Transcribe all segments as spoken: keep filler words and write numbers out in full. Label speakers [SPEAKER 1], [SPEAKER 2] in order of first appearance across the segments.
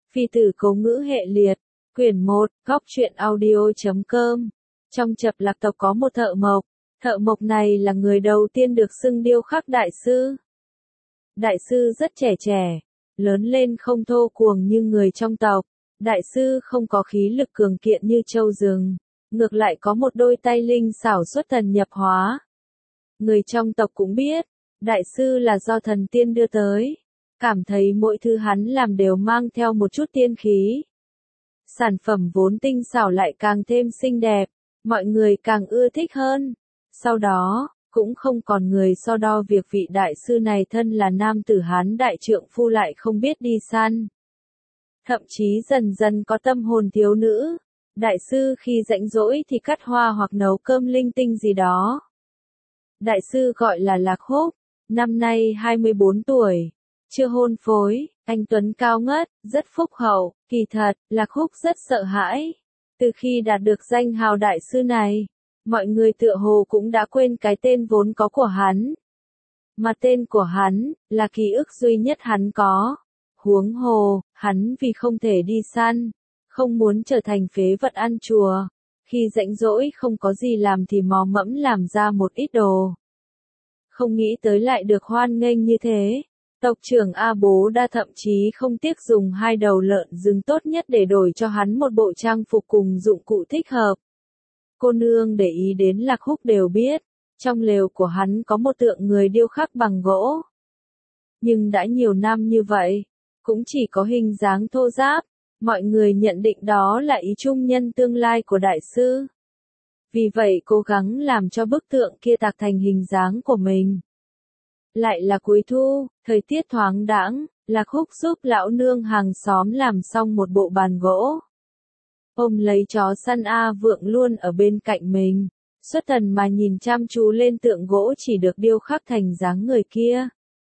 [SPEAKER 1] Phi tử cố ngữ hệ liệt, quyển một, góc truyện audio chấm com. Trong Chập Lạc tộc có một thợ mộc, thợ mộc này là người đầu tiên được xưng điêu khắc đại sư. Đại sư rất trẻ trẻ, lớn lên không thô cuồng như người trong tộc, đại sư không có khí lực cường kiện như trâu rừng, ngược lại có một đôi tay linh xảo xuất thần nhập hóa. Người trong tộc cũng biết, đại sư là do thần tiên đưa tới, cảm thấy mỗi thứ hắn làm đều mang theo một chút tiên khí. Sản phẩm vốn tinh xảo lại càng thêm xinh đẹp, mọi người càng ưa thích hơn. Sau đó, cũng không còn người so đo việc vị đại sư này thân là nam tử Hán đại trượng phu lại không biết đi săn. Thậm chí dần dần có tâm hồn thiếu nữ, đại sư khi rảnh rỗi thì cắt hoa hoặc nấu cơm linh tinh gì đó. Đại sư gọi là Lạc Húc, năm nay hai mươi bốn tuổi, chưa hôn phối, anh tuấn cao ngất, rất phúc hậu, kỳ thật, Lạc Húc rất sợ hãi. Từ khi đạt được danh hào đại sư này, mọi người tựa hồ cũng đã quên cái tên vốn có của hắn. Mà tên của hắn, là ký ức duy nhất hắn có. Huống hồ, hắn vì không thể đi săn, không muốn trở thành phế vật ăn chùa. Khi rảnh rỗi không có gì làm thì mò mẫm làm ra một ít đồ. Không nghĩ tới lại được hoan nghênh như thế. Tộc trưởng A Bố Đa thậm chí không tiếc dùng hai đầu lợn rừng tốt nhất để đổi cho hắn một bộ trang phục cùng dụng cụ thích hợp. Cô nương để ý đến Lạc Húc đều biết, trong lều của hắn có một tượng người điêu khắc bằng gỗ. Nhưng đã nhiều năm như vậy, cũng chỉ có hình dáng thô ráp, mọi người nhận định đó là ý trung nhân tương lai của đại sư. Vì vậy cố gắng làm cho bức tượng kia tạc thành hình dáng của mình. Lại là cuối thu, thời tiết thoáng đãng, Lạc Húc giúp lão nương hàng xóm làm xong một bộ bàn gỗ. Ôm lấy chó săn A Vượng luôn ở bên cạnh mình, xuất thần mà nhìn chăm chú lên tượng gỗ chỉ được điêu khắc thành dáng người kia.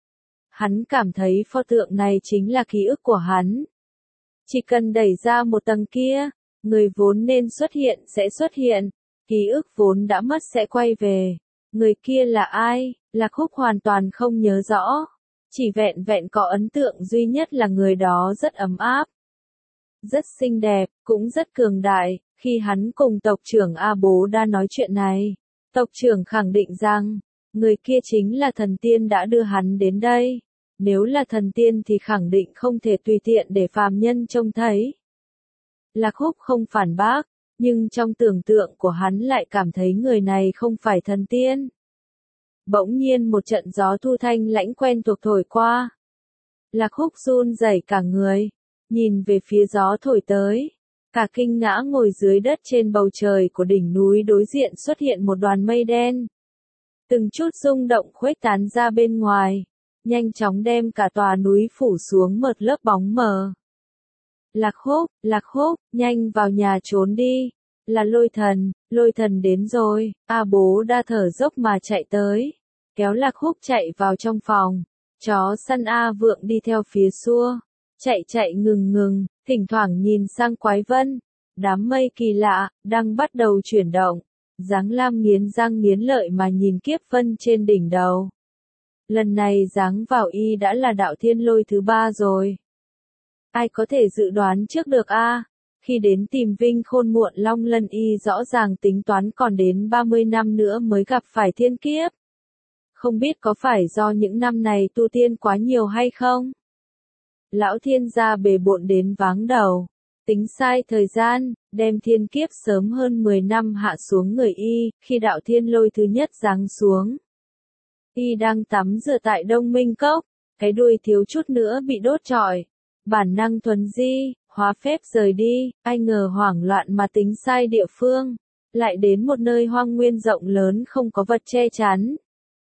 [SPEAKER 1] Hắn cảm thấy pho tượng này chính là ký ức của hắn. Chỉ cần đẩy ra một tầng kia, người vốn nên xuất hiện sẽ xuất hiện, ký ức vốn đã mất sẽ quay về. Người kia là ai? Lạc Húc hoàn toàn không nhớ rõ. Chỉ vẹn vẹn có ấn tượng duy nhất là người đó rất ấm áp, rất xinh đẹp, cũng rất cường đại. Khi hắn cùng tộc trưởng A Bố Đa nói chuyện này, tộc trưởng khẳng định rằng, người kia chính là thần tiên đã đưa hắn đến đây. Nếu là thần tiên thì khẳng định không thể tùy tiện để phàm nhân trông thấy. Lạc Húc không phản bác, nhưng trong tưởng tượng của hắn lại cảm thấy người này không phải thần tiên. Bỗng nhiên một trận gió thu thanh lãnh quen thuộc thổi qua. Lạc Húc run rẩy cả người, nhìn về phía gió thổi tới, cả kinh ngã ngồi dưới đất. Trên bầu trời của đỉnh núi đối diện xuất hiện một đoàn mây đen. Từng chút rung động khuếch tán ra bên ngoài, nhanh chóng đem cả tòa núi phủ xuống một lớp bóng mờ. Lạc Húc, Lạc Húc, nhanh vào nhà trốn đi, là Lôi Thần, Lôi Thần đến rồi. A Bố Đa thở dốc mà chạy tới, kéo Lạc Húc chạy vào trong phòng. Chó săn A Vượng đi theo phía xua, chạy chạy ngừng ngừng, thỉnh thoảng nhìn sang Quái Vân. Đám mây kỳ lạ, đang bắt đầu chuyển động. Giáng Lam nghiến răng nghiến lợi mà nhìn Kiếp Vân trên đỉnh đầu. Lần này giáng vào y đã là đạo thiên lôi thứ ba rồi. Ai có thể dự đoán trước được a? À? Khi đến tìm Vinh Khôn muộn Long Lân y rõ ràng tính toán còn đến ba mươi năm nữa mới gặp phải thiên kiếp. Không biết có phải do những năm này tu tiên quá nhiều hay không? Lão thiên gia bề bộn đến váng đầu, tính sai thời gian, đem thiên kiếp sớm hơn mười năm hạ xuống người y, khi đạo thiên lôi thứ nhất giáng xuống. Y đang tắm rửa tại Đông Minh Cốc, cái đuôi thiếu chút nữa bị đốt trọi. Bản năng thuần di, hóa phép rời đi, ai ngờ hoảng loạn mà tính sai địa phương, lại đến một nơi hoang nguyên rộng lớn không có vật che chắn.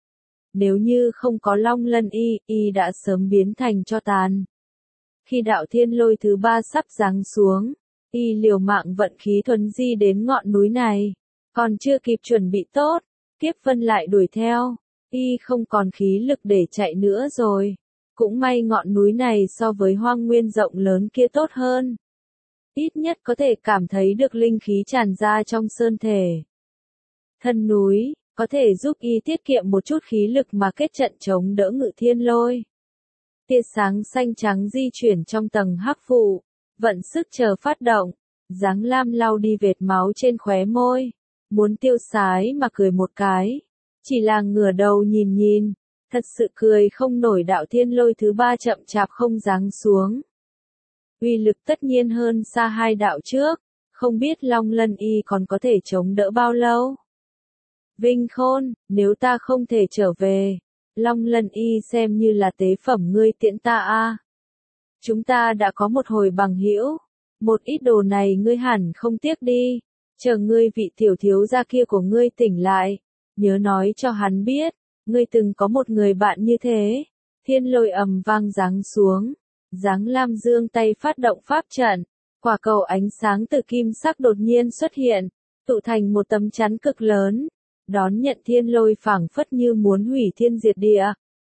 [SPEAKER 1] Nếu như không có Long Lân y, y đã sớm biến thành tro tàn. Khi đạo thiên lôi thứ ba sắp giáng xuống, y liều mạng vận khí thuần di đến ngọn núi này, còn chưa kịp chuẩn bị tốt, Kiếp Vân lại đuổi theo. Y không còn khí lực để chạy nữa rồi. Cũng may ngọn núi này so với hoang nguyên rộng lớn kia tốt hơn. Ít nhất có thể cảm thấy được linh khí tràn ra trong sơn thể. Thân núi, có thể giúp y tiết kiệm một chút khí lực mà kết trận chống đỡ ngự thiên lôi. Tia sáng xanh trắng di chuyển trong tầng hắc vụ, vận sức chờ phát động. Giáng Lam lau đi vệt máu trên khóe môi, muốn tiêu sái mà cười một cái. Chỉ là ngửa đầu nhìn nhìn, thật sự cười không nổi. Đạo thiên lôi thứ ba chậm chạp không giáng xuống. Uy lực tất nhiên hơn xa hai đạo trước, không biết Long Lân Y còn có thể chống đỡ bao lâu. Vinh Khôn, nếu ta không thể trở về, Long Lân Y xem như là tế phẩm ngươi tiễn ta a. Chúng ta đã có một hồi bằng hữu, một ít đồ này ngươi hẳn không tiếc đi, chờ ngươi vị tiểu thiếu gia kia của ngươi tỉnh lại, nhớ nói cho hắn biết, ngươi từng có một người bạn như thế. Thiên lôi ầm vang giáng xuống, Giáng Lam giương tay phát động pháp trận, quả cầu ánh sáng từ kim sắc đột nhiên xuất hiện, tụ thành một tấm chắn cực lớn, đón nhận thiên lôi phảng phất như muốn hủy thiên diệt địa.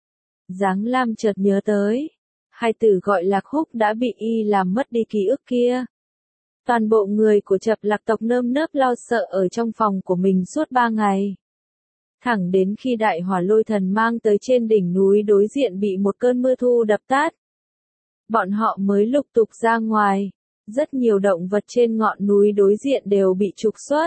[SPEAKER 1] Giáng Lam chợt nhớ tới, hai tử gọi Lạc Húc đã bị y làm mất đi ký ức kia. Toàn bộ người của Chập Lạc tộc nơm nớp lo sợ ở trong phòng của mình suốt ba ngày. Thẳng đến khi đại hỏa lôi thần mang tới trên đỉnh núi đối diện bị một cơn mưa thu đập tát. Bọn họ mới lục tục ra ngoài, rất nhiều động vật trên ngọn núi đối diện đều bị trục xuất.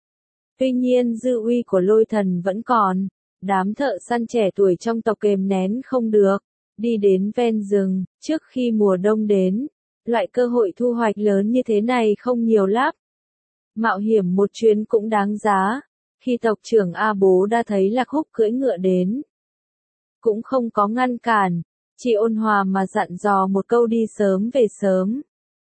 [SPEAKER 1] Tuy nhiên dư uy của lôi thần vẫn còn, đám thợ săn trẻ tuổi trong tộc kềm nén không được, đi đến ven rừng, trước khi mùa đông đến, loại cơ hội thu hoạch lớn như thế này không nhiều lắm. Mạo hiểm một chuyến cũng đáng giá, khi tộc trưởng A Bố đã thấy Lạc Húc cưỡi ngựa đến. Cũng không có ngăn cản, chỉ ôn hòa mà dặn dò một câu đi sớm về sớm.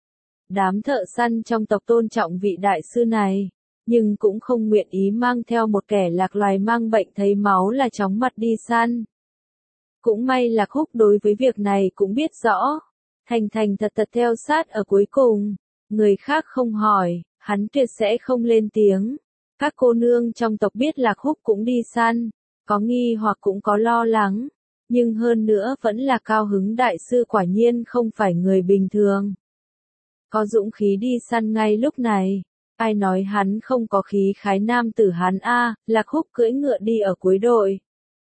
[SPEAKER 1] Đám thợ săn trong tộc tôn trọng vị đại sư này, nhưng cũng không nguyện ý mang theo một kẻ lạc loài mang bệnh thấy máu là chóng mặt đi săn. Cũng may Lạc Húc đối với việc này cũng biết rõ, thành thành thật thật theo sát ở cuối cùng, người khác không hỏi, hắn tuyệt sẽ không lên tiếng. Các cô nương trong tộc biết Lạc Húc cũng đi săn, có nghi hoặc cũng có lo lắng, nhưng hơn nữa vẫn là cao hứng đại sư quả nhiên không phải người bình thường. Có dũng khí đi săn ngay lúc này, ai nói hắn không có khí khái nam tử hắn a. Lạc Húc cưỡi ngựa đi ở cuối đội.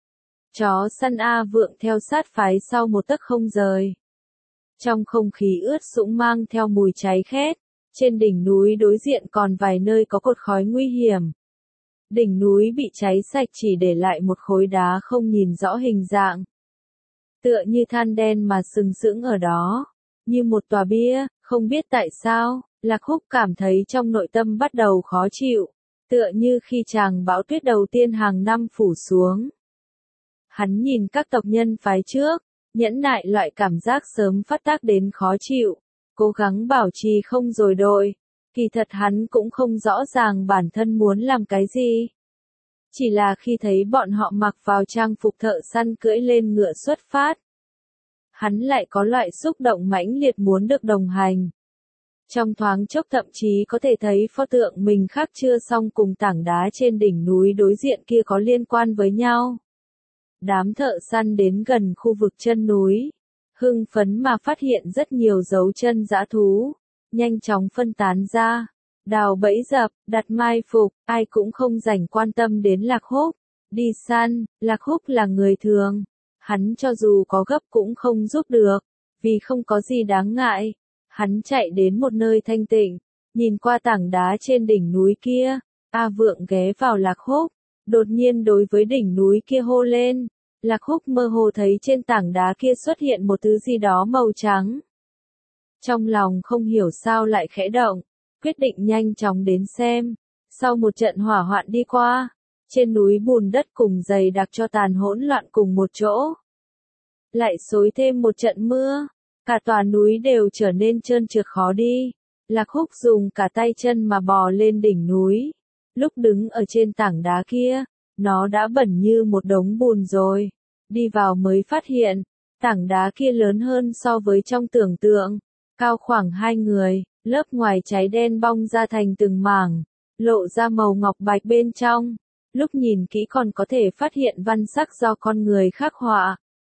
[SPEAKER 1] Chó săn A Vượng theo sát phái sau một tấc không rời. Trong không khí ướt sũng mang theo mùi cháy khét, trên đỉnh núi đối diện còn vài nơi có cột khói nguy hiểm. Đỉnh núi bị cháy sạch chỉ để lại một khối đá không nhìn rõ hình dạng. Tựa như than đen mà sừng sững ở đó, như một tòa bia, không biết tại sao, Lạc Húc cảm thấy trong nội tâm bắt đầu khó chịu, tựa như khi tràng bão tuyết đầu tiên hàng năm phủ xuống. Hắn nhìn các tộc nhân phái trước, nhẫn nại loại cảm giác sớm phát tác đến khó chịu, cố gắng bảo trì không dồi đội. Kỳ thật hắn cũng không rõ ràng bản thân muốn làm cái gì. Chỉ là khi thấy bọn họ mặc vào trang phục thợ săn cưỡi lên ngựa xuất phát, hắn lại có loại xúc động mãnh liệt muốn được đồng hành. Trong thoáng chốc thậm chí có thể thấy pho tượng mình khắc chưa xong cùng tảng đá trên đỉnh núi đối diện kia có liên quan với nhau. Đám thợ săn đến gần khu vực chân núi, hưng phấn mà phát hiện rất nhiều dấu chân dã thú, nhanh chóng phân tán ra, đào bẫy dập, đặt mai phục, ai cũng không rảnh quan tâm đến Lạc Húc. Đi săn, Lạc Húc là người thường, hắn cho dù có gấp cũng không giúp được, vì không có gì đáng ngại. Hắn chạy đến một nơi thanh tịnh, nhìn qua tảng đá trên đỉnh núi kia, A Vượng ghé vào Lạc Húc, đột nhiên đối với đỉnh núi kia hô lên. Lạc Húc mơ hồ thấy trên tảng đá kia xuất hiện một thứ gì đó màu trắng. Trong lòng không hiểu sao lại khẽ động, quyết định nhanh chóng đến xem. Sau một trận hỏa hoạn đi qua, trên núi bùn đất cùng dày đặc cho tàn hỗn loạn cùng một chỗ. Lại xối thêm một trận mưa, cả tòa núi đều trở nên trơn trượt khó đi. Lạc Húc dùng cả tay chân mà bò lên đỉnh núi. Lúc đứng ở trên tảng đá kia, nó đã bẩn như một đống bùn rồi. Đi vào mới phát hiện, tảng đá kia lớn hơn so với trong tưởng tượng, cao khoảng hai người, lớp ngoài cháy đen bong ra thành từng mảng, lộ ra màu ngọc bạch bên trong. Lúc nhìn kỹ còn có thể phát hiện văn sắc do con người khắc họa.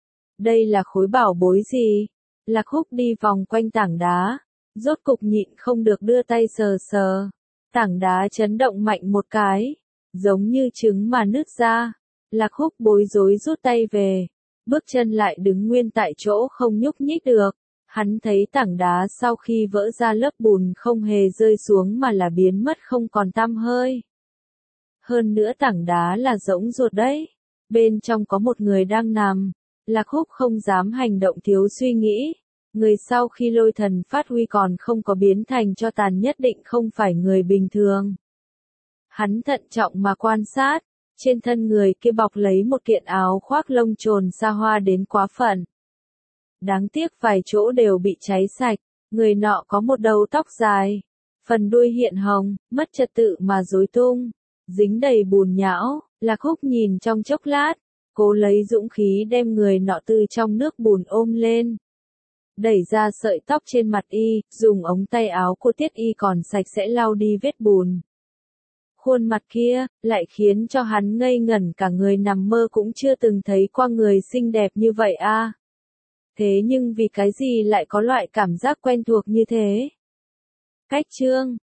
[SPEAKER 1] Đây là khối bảo bối gì? Lạc Húc đi vòng quanh tảng đá, rốt cục nhịn không được đưa tay sờ sờ. Tảng đá chấn động mạnh một cái, giống như trứng mà nứt ra. Lạc Húc bối rối rút tay về, bước chân lại đứng nguyên tại chỗ không nhúc nhích được. Hắn thấy tảng đá sau khi vỡ ra lớp bùn không hề rơi xuống mà là biến mất không còn tăm hơi. Hơn nữa tảng đá là rỗng ruột đấy. Bên trong có một người đang nằm. Lạc Húc không dám hành động thiếu suy nghĩ. Người sau khi lôi thần phát huy còn không có biến thành cho tàn nhất định không phải người bình thường. Hắn thận trọng mà quan sát. Trên thân người kia bọc lấy một kiện áo khoác lông trồn xa hoa đến quá phận. Đáng tiếc vài chỗ đều bị cháy sạch. Người nọ có một đầu tóc dài. Phần đuôi hiện hồng, mất trật tự mà rối tung. Dính đầy bùn nhão. Lạc Húc nhìn trong chốc lát. Cố lấy dũng khí đem người nọ từ trong nước bùn ôm lên. Đẩy ra sợi tóc trên mặt y, dùng ống tay áo của Tiết Y còn sạch sẽ lau đi vết bùn. Khuôn mặt kia, lại khiến cho hắn ngây ngẩn cả người, nằm mơ cũng chưa từng thấy qua người xinh đẹp như vậy a. À. Thế nhưng vì cái gì lại có loại cảm giác quen thuộc như thế? Cách chương